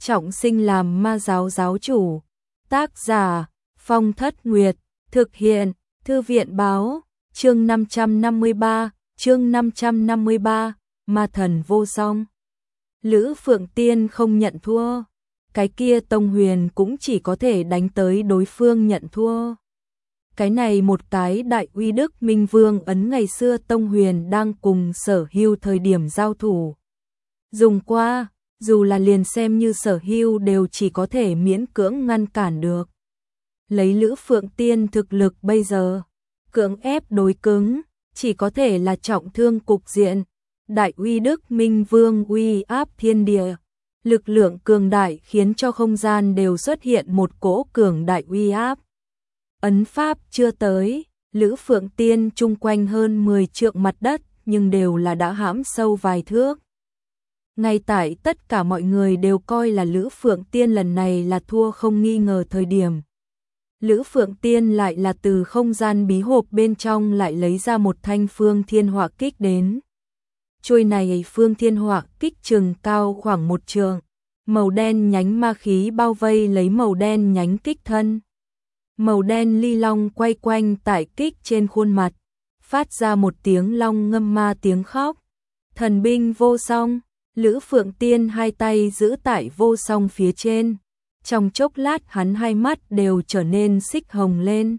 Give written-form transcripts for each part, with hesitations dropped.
trọng sinh làm ma giáo giáo chủ. Tác giả Phong Thất Nguyệt, thực hiện Thư viện báo, chương 553, ma thần vô song. Lữ Phượng Tiên không nhận thua, cái kia Tông Huyền cũng chỉ có thể đánh tới đối phương nhận thua. Cái này một cái đại uy đức minh vương ấn ngày xưa Tông Huyền đang cùng Sở Hưu thời điểm giao thủ dùng qua, dù là liền xem như Sở Hưu đều chỉ có thể miễn cưỡng ngăn cản được. Lấy Lữ Phượng Tiên thực lực bây giờ, cưỡng ép đối cứng, chỉ có thể là trọng thương cục diện. Đại uy đức minh vương uy áp thiên địa, lực lượng cường đại khiến cho không gian đều xuất hiện một cỗ cường đại uy áp. Ấn pháp chưa tới, Lữ Phượng Tiên chung quanh hơn 10 trượng mặt đất nhưng đều là đã hãm sâu vài thước. Ngay tại tất cả mọi người đều coi là Lữ Phượng Tiên lần này là thua không nghi ngờ thời điểm. Lữ Phượng Tiên lại là từ không gian bí hộp bên trong lại lấy ra một thanh phương thiên hỏa kích đến. Chuôi này phương thiên hỏa kích chừng cao khoảng 1 trượng, màu đen nhánh ma khí bao vây lấy màu đen nhánh kích thân. Màu đen ly long quay quanh tại kích trên khuôn mặt, phát ra một tiếng long ngâm ma tiếng khóc. Thần binh vô song, Lữ Phượng Tiên hai tay giữ tại vô song phía trên. Trong chốc lát hắn hai mắt đều trở nên xích hồng lên.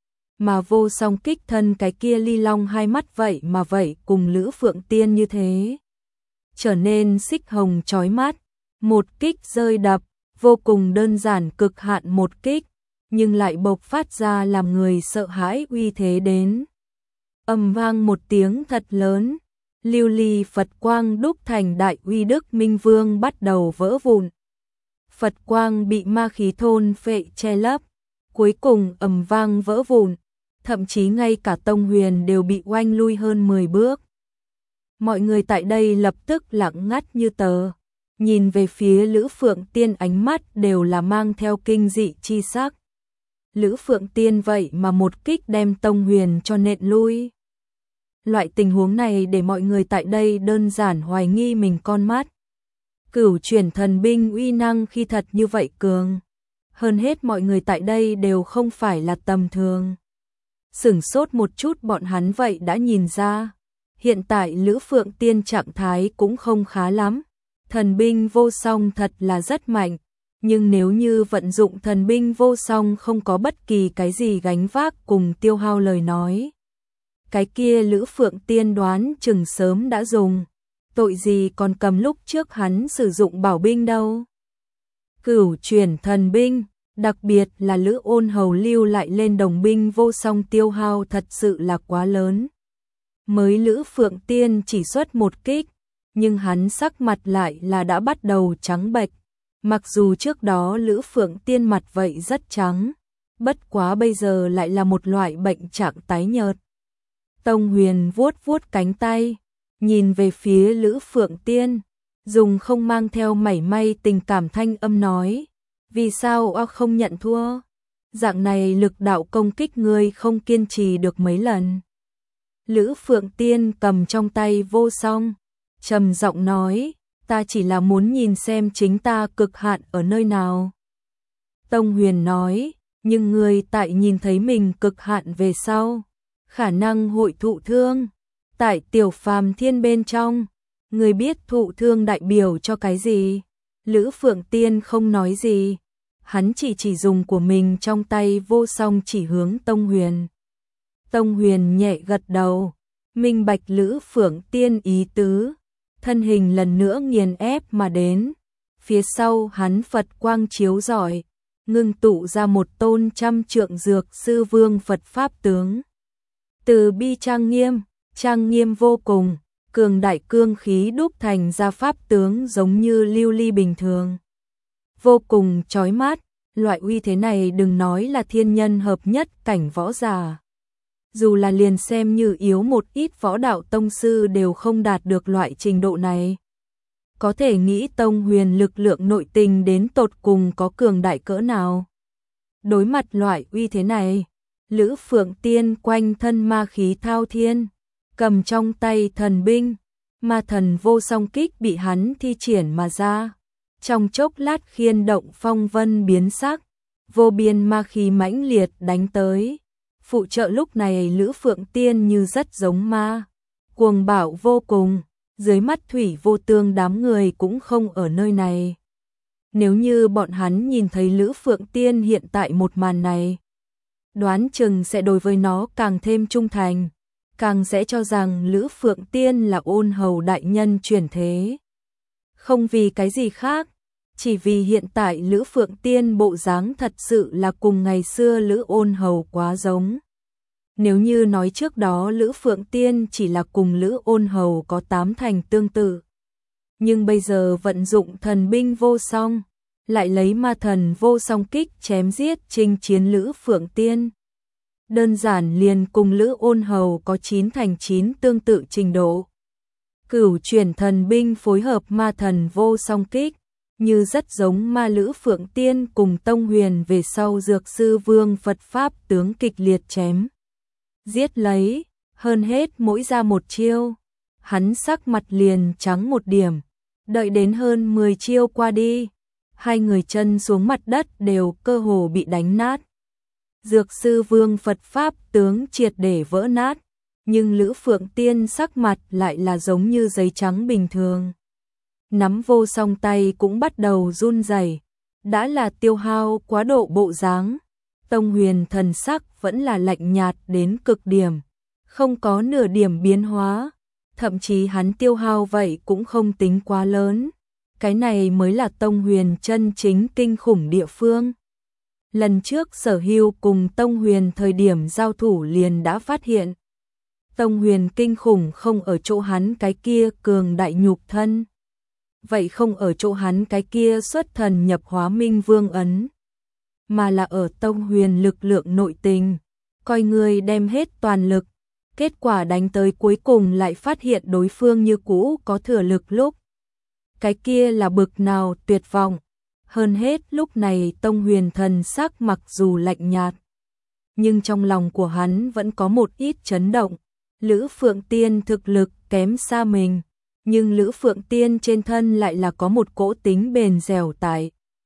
Mà vô song kích thân cái kia ly long hai mắt vậy mà vậy cùng Lữ Phượng Tiên như thế. Trở nên xích hồng chói mắt, một kích rơi đập, vô cùng đơn giản cực hạn một kích, nhưng lại bộc phát ra làm người sợ hãi uy thế đến. Ầm vang một tiếng thật lớn, lưu ly Phật quang đúc thành đại uy đức minh vương bắt đầu vỡ vụn. Phật quang bị ma khí thôn phệ che lấp, cuối cùng ầm vang vỡ vụn, thậm chí ngay cả Tông Huyền đều bị oanh lui hơn 10 bước. Mọi người tại đây lập tức lặng ngắt như tờ, nhìn về phía Lữ Phượng Tiên ánh mắt đều là mang theo kinh dị chi sắc. Lữ Phượng Tiên vậy mà một kích đem Tông Huyền cho nện lui. Loại tình huống này để mọi người tại đây đơn giản hoài nghi mình con mắt. Cửu chuyển thần binh uy năng khi thật như vậy cường. Hơn hết mọi người tại đây đều không phải là tầm thường. Sửng sốt một chút bọn hắn vậy đã nhìn ra. Hiện tại Lữ Phượng Tiên trạng thái cũng không khá lắm. Thần binh vô song thật là rất mạnh. Nhưng nếu như vận dụng thần binh vô song không có bất kỳ cái gì gánh vác cùng tiêu hao lời nói. Cái kia Lữ Phượng Tiên đoán chừng sớm đã dùng. Tội gì còn cầm lúc trước hắn sử dụng bảo binh đâu. Cửu chuyển thần binh, đặc biệt là Lữ Ôn Hầu lưu lại lên đồng binh vô song tiêu hao thật sự là quá lớn. Mới Lữ Phượng Tiên chỉ xuất một kích, nhưng hắn sắc mặt lại là đã bắt đầu trắng bệch. Mặc dù trước đó Lữ Phượng Tiên mặt vậy rất trắng, bất quá bây giờ lại là một loại bệnh trạng tái nhợt. Tông Huyền vuốt vuốt cánh tay, nhìn về phía Lữ Phượng Tiên, dùng không mang theo mảy may tình cảm thanh âm nói, vì sao không nhận thua? Dạng này lực đạo công kích ngươi không kiên trì được mấy lần. Lữ Phượng Tiên cầm trong tay vô song, trầm giọng nói, ta chỉ là muốn nhìn xem chính ta cực hạn ở nơi nào. Tông Huyền nói, nhưng ngươi tại nhìn thấy mình cực hạn về sau, khả năng hội thụ thương. Tại tiểu phàm thiên bên trong, người biết thụ thương đại biểu cho cái gì? Lữ Phượng Tiên không nói gì, hắn chỉ dùng của mình trong tay vô song chỉ hướng Tông Huyền. Tông Huyền nhẹ gật đầu, minh bạch Lữ Phượng Tiên ý tứ, thân hình lần nữa nghiền ép mà đến. Phía sau hắn Phật quang chiếu rọi, ngưng tụ ra một tôn 100 trượng dược sư vương Phật pháp tướng. Từ bi trang nghiêm vô cùng, cường đại cương khí đúc thành ra pháp tướng giống như lưu ly bình thường. Vô cùng chói mắt, loại uy thế này đừng nói là thiên nhân hợp nhất cảnh võ giả. Dù là liền xem như yếu một ít võ đạo tông sư đều không đạt được loại trình độ này. Có thể nghĩ Tông Huyền lực lượng nội tình đến tột cùng có cường đại cỡ nào. Đối mặt loại uy thế này, Lữ Phượng Tiên quanh thân ma khí thao thiên, cầm trong tay thần binh, ma thần vô song kích bị hắn thi triển mà ra. Trong chốc lát khiên động phong vân biến sắc, vô biên ma khí mãnh liệt đánh tới. Phụ trợ lúc này Lữ Phượng Tiên như rất giống ma, cuồng bạo vô cùng, dưới mắt Thủy Vô Tương đám người cũng không ở nơi này. Nếu như bọn hắn nhìn thấy Lữ Phượng Tiên hiện tại một màn này, đoán chừng sẽ đối với nó càng thêm trung thành, càng sẽ cho rằng Lữ Phượng Tiên là Ôn Hầu đại nhân chuyển thế. Không vì cái gì khác, chỉ vì hiện tại Lữ Phượng Tiên bộ dáng thật sự là cùng ngày xưa Lữ Ôn Hầu quá giống. Nếu như nói trước đó Lữ Phượng Tiên chỉ là cùng Lữ Ôn Hầu có 8 thành tương tự, nhưng bây giờ vận dụng thần binh vô song, lại lấy ma thần vô song kích chém giết chinh chiến Lữ Phượng Tiên. Đơn giản liền cùng Lữ Ôn Hầu có 9 thành 9 tương tự trình độ. Cửu chuyển thần binh phối hợp ma thần vô song kích, như rất giống ma Lữ Phượng Tiên cùng Tông Huyền về sau Dược Sư Vương Phật Pháp tướng kịch liệt chém giết lấy, hơn hết mỗi ra một chiêu, hắn sắc mặt liền trắng một điểm, đợi đến hơn 10 chiêu qua đi, hai người chân xuống mặt đất đều cơ hồ bị đánh nát. Dược Sư Vương Phật Pháp tướng triệt để vỡ nát, nhưng Lữ Phượng Tiên sắc mặt lại là giống như giấy trắng bình thường. Nắm vô song tay cũng bắt đầu run rẩy, đã là tiêu hao quá độ bộ dáng. Tông Huyền thần sắc vẫn là lạnh nhạt đến cực điểm, không có nửa điểm biến hóa, thậm chí hắn tiêu hao vậy cũng không tính quá lớn. Cái này mới là Tông Huyền chân chính kinh khủng địa phương. Lần trước Sở Hưu cùng Tông Huyền thời điểm giao thủ liền đã phát hiện, Tông Huyền kinh khủng không ở chỗ hắn cái kia cường đại nhục thân, vậy không ở chỗ hắn cái kia xuất thần nhập hóa minh vương ấn, mà là ở Tông Huyền lực lượng nội tình. Coi người đem hết toàn lực, kết quả đánh tới cuối cùng lại phát hiện đối phương như cũ có thừa lực lúc. Cái kia là bực nào tuyệt vọng. Hơn hết lúc này Tông Huyền thần sắc mặc dù lạnh nhạt, nhưng trong lòng của hắn vẫn có một ít chấn động. Lữ Phượng Tiên thực lực kém xa mình, nhưng Lữ Phượng Tiên trên thân lại là có một cỗ tính bền dẻo tại.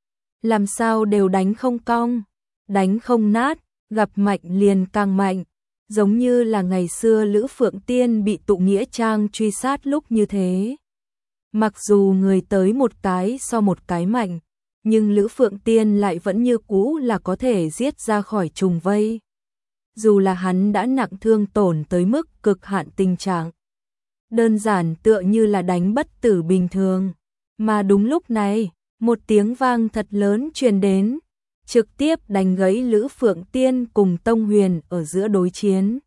Làm sao đều đánh không cong, đánh không nát, gặp mạnh liền càng mạnh, giống như là ngày xưa Lữ Phượng Tiên bị Tụ Nghĩa Trang truy sát lúc như thế. Mặc dù người tới một cái so một cái mạnh, nhưng Lữ Phượng Tiên lại vẫn như cũ là có thể giết ra khỏi trùng vây. Dù là hắn đã nặng thương tổn tới mức cực hạn tình trạng, đơn giản tựa như là đánh bất tử bình thường. Mà đúng lúc này, một tiếng vang thật lớn truyền đến, trực tiếp đánh gãy Lữ Phượng Tiên cùng Tông Huyền ở giữa đối chiến.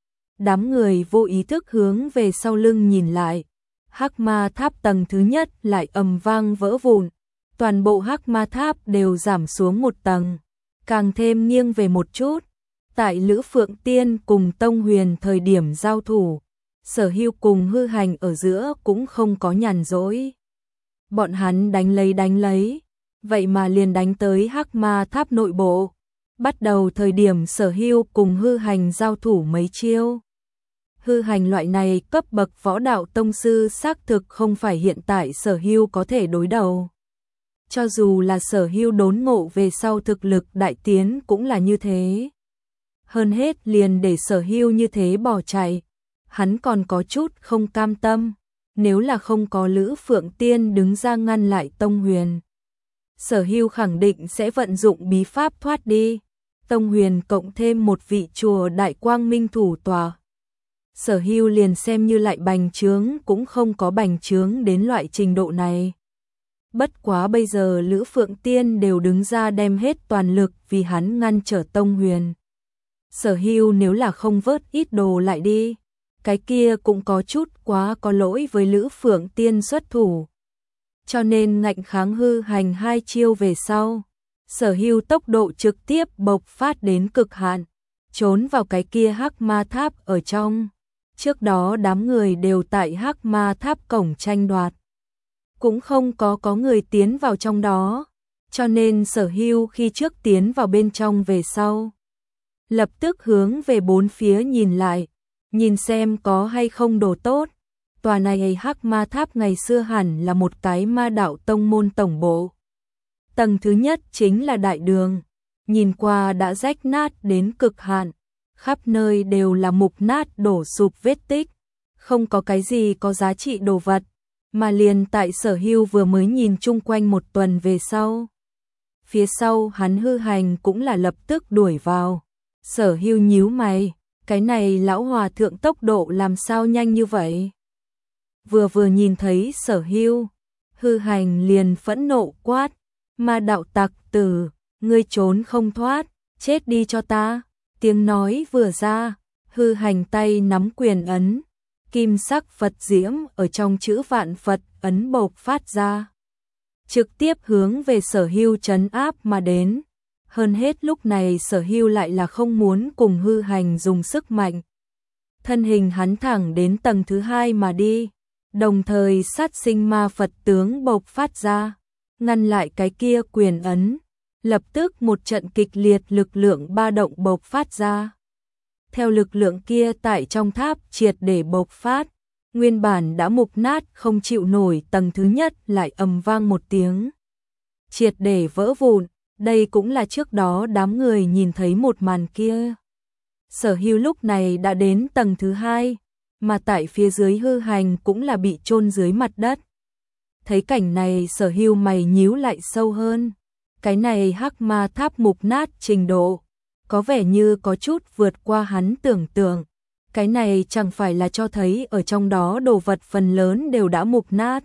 Đám người vô ý thức hướng về sau lưng nhìn lại, Hắc Ma Tháp tầng thứ nhất lại ầm vang vỡ vụn, toàn bộ Hắc Ma Tháp đều giảm xuống một tầng, càng thêm nghiêng về một chút. Tại Lữ Phượng Tiên cùng Tông Huyền thời điểm giao thủ, Sở Hưu cùng Hư Hành ở giữa cũng không có nhàn rỗi. Bọn hắn đánh lấy, vậy mà liền đánh tới Hắc Ma Tháp nội bộ. Bắt đầu thời điểm Sở Hưu cùng Hư Hành giao thủ mấy chiêu. Hư Hành loại này cấp bậc võ đạo tông sư xác thực không phải hiện tại Sở Hưu có thể đối đầu. Cho dù là Sở Hưu đốn ngộ về sau thực lực đại tiến cũng là như thế. Hơn hết liền để Sở Hưu như thế bỏ chạy, hắn còn có chút không cam tâm, nếu là không có Lữ Phượng Tiên đứng ra ngăn lại Tông Huyền, Sở Hưu khẳng định sẽ vận dụng bí pháp thoát đi. Tông Huyền cộng thêm một vị chùa Đại Quang Minh thủ tòa, Sở Hưu liền xem như lại bành trướng cũng không có bành trướng đến loại trình độ này. Bất quá bây giờ Lữ Phượng Tiên đều đứng ra đem hết toàn lực vì hắn ngăn trở Tông Huyền. Sở Hưu nếu là không vớt ít đồ lại đi, cái kia cũng có chút quá có lỗi với Lữ Phượng Tiên xuất thủ. Cho nên ngạnh kháng Hư Hành hai chiêu về sau, Sở Hưu tốc độ trực tiếp bộc phát đến cực hạn, trốn vào cái kia Hắc Ma Tháp ở trong. Trước đó đám người đều tại Hắc Ma Tháp cổng tranh đoạt, cũng không có người tiến vào trong đó, cho nên Sở Hưu khi trước tiến vào bên trong về sau, lập tức hướng về bốn phía nhìn lại, nhìn xem có hay không đồ tốt. tòa này Hắc Ma Tháp ngày xưa hẳn là một cái ma đạo tông môn tổng bộ. Tầng thứ nhất chính là đại đường, nhìn qua đã rách nát đến cực hạn, khắp nơi đều là mục nát đổ sụp vết tích, không có cái gì có giá trị đồ vật, mà liền tại Sở Hưu vừa mới nhìn chung quanh một tuần về sau. Phía sau hắn Hư Hành cũng là lập tức đuổi vào. Sở Hưu nhíu mày, cái này lão hòa thượng tốc độ làm sao nhanh như vậy? Vừa nhìn thấy Sở Hưu, Hư Hành liền phẫn nộ quát, ma đạo tặc tử, ngươi trốn không thoát, chết đi cho ta. Tiếng nói vừa ra, Hư Hành tay nắm quyền ấn, kim sắc Phật diễm ở trong chữ vạn Phật ấn bộc phát ra, trực tiếp hướng về Sở Hưu trấn áp mà đến. Hơn hết lúc này Sở Hưu lại là không muốn cùng Hư Hành dùng sức mạnh. Thân hình hắn thẳng đến tầng thứ 2 mà đi, đồng thời sát sinh ma Phật tướng bộc phát ra, ngăn lại cái kia quyền ấn. Lập tức một trận kịch liệt lực lượng ba động bộc phát ra. Theo lực lượng kia tại trong tháp triệt để bộc phát, nguyên bản đã mục nát không chịu nổi tầng thứ nhất lại ầm vang một tiếng, triệt để vỡ vụn. Đây cũng là trước đó đám người nhìn thấy một màn kia. Sở Hưu lúc này đã đến tầng thứ 2, mà tại phía dưới Hư Hành cũng là bị chôn dưới mặt đất. Thấy cảnh này Sở Hưu mày nhíu lại sâu hơn. Cái này Hắc Ma Tháp mục nát trình độ, có vẻ như có chút vượt qua hắn tưởng tượng. Cái này chẳng phải là cho thấy ở trong đó đồ vật phần lớn đều đã mục nát.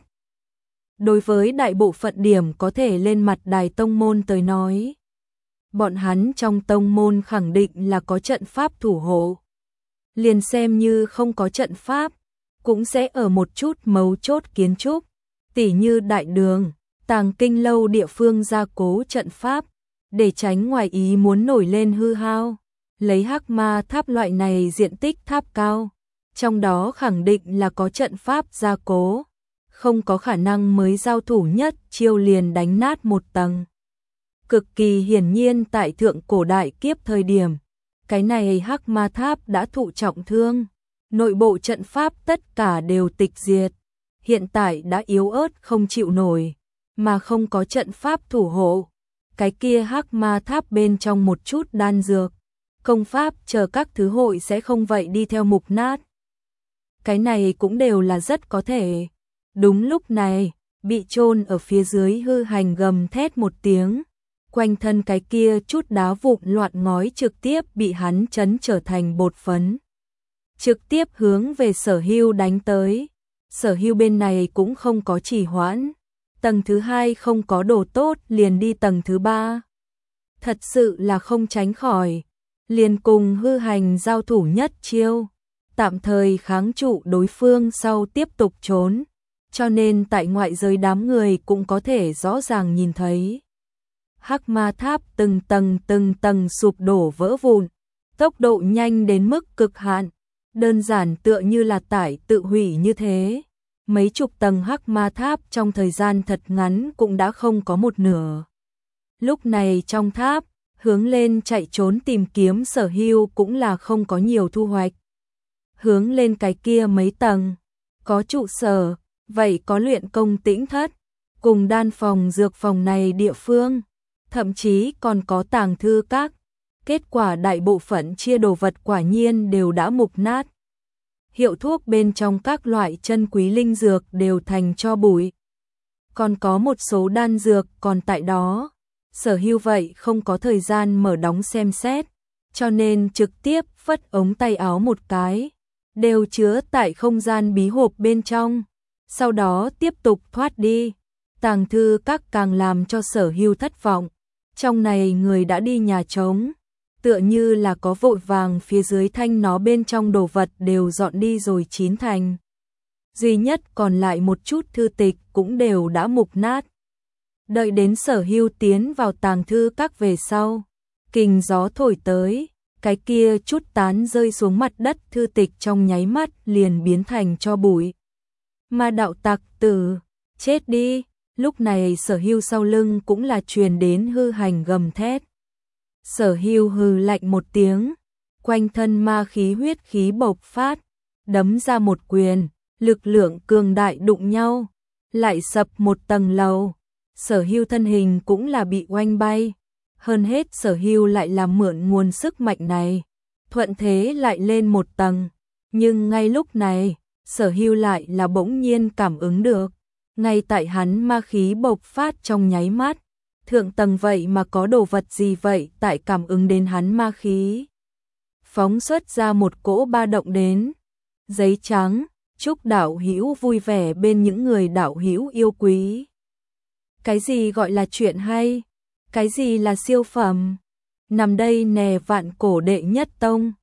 Đối với đại bộ phận điểm có thể lên mặt đài tông môn tới nói, bọn hắn trong tông môn khẳng định là có trận pháp thủ hộ. Liền xem như không có trận pháp, cũng sẽ ở một chút mấu chốt kiến trúc, tỉ như đại đường, Tàng Kinh lâu địa phương gia cố trận pháp, để tránh ngoài ý muốn nổi lên hư hao. Lấy Hắc Ma Tháp loại này diện tích tháp cao, trong đó khẳng định là có trận pháp gia cố, không có khả năng mới giao thủ nhất chiêu liền đánh nát một tầng. Cực kỳ hiển nhiên tại thượng cổ đại kiếp thời điểm, cái này Hắc Ma Tháp đã thụ trọng thương, nội bộ trận pháp tất cả đều tịch diệt, hiện tại đã yếu ớt không chịu nổi, mà không có trận pháp thủ hộ. Cái kia Hắc Ma Tháp bên trong một chút đan dược, công pháp chờ các thứ hội sẽ không vậy đi theo mục nát. Cái này cũng đều là rất có thể. Đúng lúc này, bị chôn ở phía dưới Hư Hành gầm thét một tiếng, quanh thân cái kia chút đá vụn loạn ngói trực tiếp bị hắn chấn trở thành bột phấn, trực tiếp hướng về Sở Hưu đánh tới. Sở Hưu bên này cũng không có trì hoãn, tầng thứ 2 không có đồ tốt liền đi tầng thứ 3. Thật sự là không tránh khỏi, liền cùng Hư Hành giao thủ nhất chiêu, tạm thời kháng trụ đối phương sau tiếp tục trốn, cho nên tại ngoại giới đám người cũng có thể rõ ràng nhìn thấy. Hắc Ma Tháp từng tầng sụp đổ vỡ vụn, tốc độ nhanh đến mức cực hạn, đơn giản tựa như là tải tự hủy như thế. Mấy chục tầng Hắc Ma Tháp trong thời gian thật ngắn cũng đã không có một nửa. Lúc này trong tháp, hướng lên chạy trốn tìm kiếm Sở Hưu cũng là không có nhiều thu hoạch. Hướng lên cái kia mấy tầng, có trụ sở, vậy có luyện công tĩnh thất, cùng đan phòng dược phòng này địa phương, thậm chí còn có tàng thư các. Kết quả đại bộ phận chia đồ vật quả nhiên đều đã mục nát. Hiệu thuốc bên trong các loại chân quý linh dược đều thành tro bụi. Còn có một số đan dược còn tại đó. Sở Hưu vậy không có thời gian mở đóng xem xét, cho nên trực tiếp phất ống tay áo một cái, đều chứa tại không gian bí hộp bên trong, sau đó tiếp tục thoát đi. Tàng thư các càng làm cho Sở Hưu thất vọng, trong này người đã đi nhà trống, tựa như là có vội vàng phía dưới thanh nó bên trong đồ vật đều dọn đi rồi 9 thành. Duy nhất còn lại một chút thư tịch cũng đều đã mục nát. Đợi đến Sở Hưu tiến vào tàng thư các về sau, kình gió thổi tới, cái kia chút tán rơi xuống mặt đất thư tịch trong nháy mắt liền biến thành tro bụi. Ma đạo tặc tử, chết đi. Lúc này Sở Hưu sau lưng cũng là truyền đến Hư Hành gầm thét. Sở Hưu hừ lạnh một tiếng, quanh thân ma khí huyết khí bộc phát, đấm ra một quyền, lực lượng cường đại đụng nhau, lại sập một tầng lầu. Sở Hưu thân hình cũng là bị oanh bay. Hơn hết Sở Hưu lại là mượn nguồn sức mạnh này, thuận thế lại lên một tầng. Nhưng ngay lúc này, Sở Hưu lại là bỗng nhiên cảm ứng được. Ngay tại hắn ma khí bộc phát trong nháy mắt, thượng tầng vậy mà có đồ vật gì vậy tại cảm ứng đến hắn ma khí. Phóng xuất ra một cỗ ba động đến. Giấy trắng, chúc đạo hữu vui vẻ bên những người đạo hữu yêu quý. Cái gì gọi là chuyện hay? Cái gì là siêu phẩm? Nằm đây nè vạn cổ đệ nhất tông.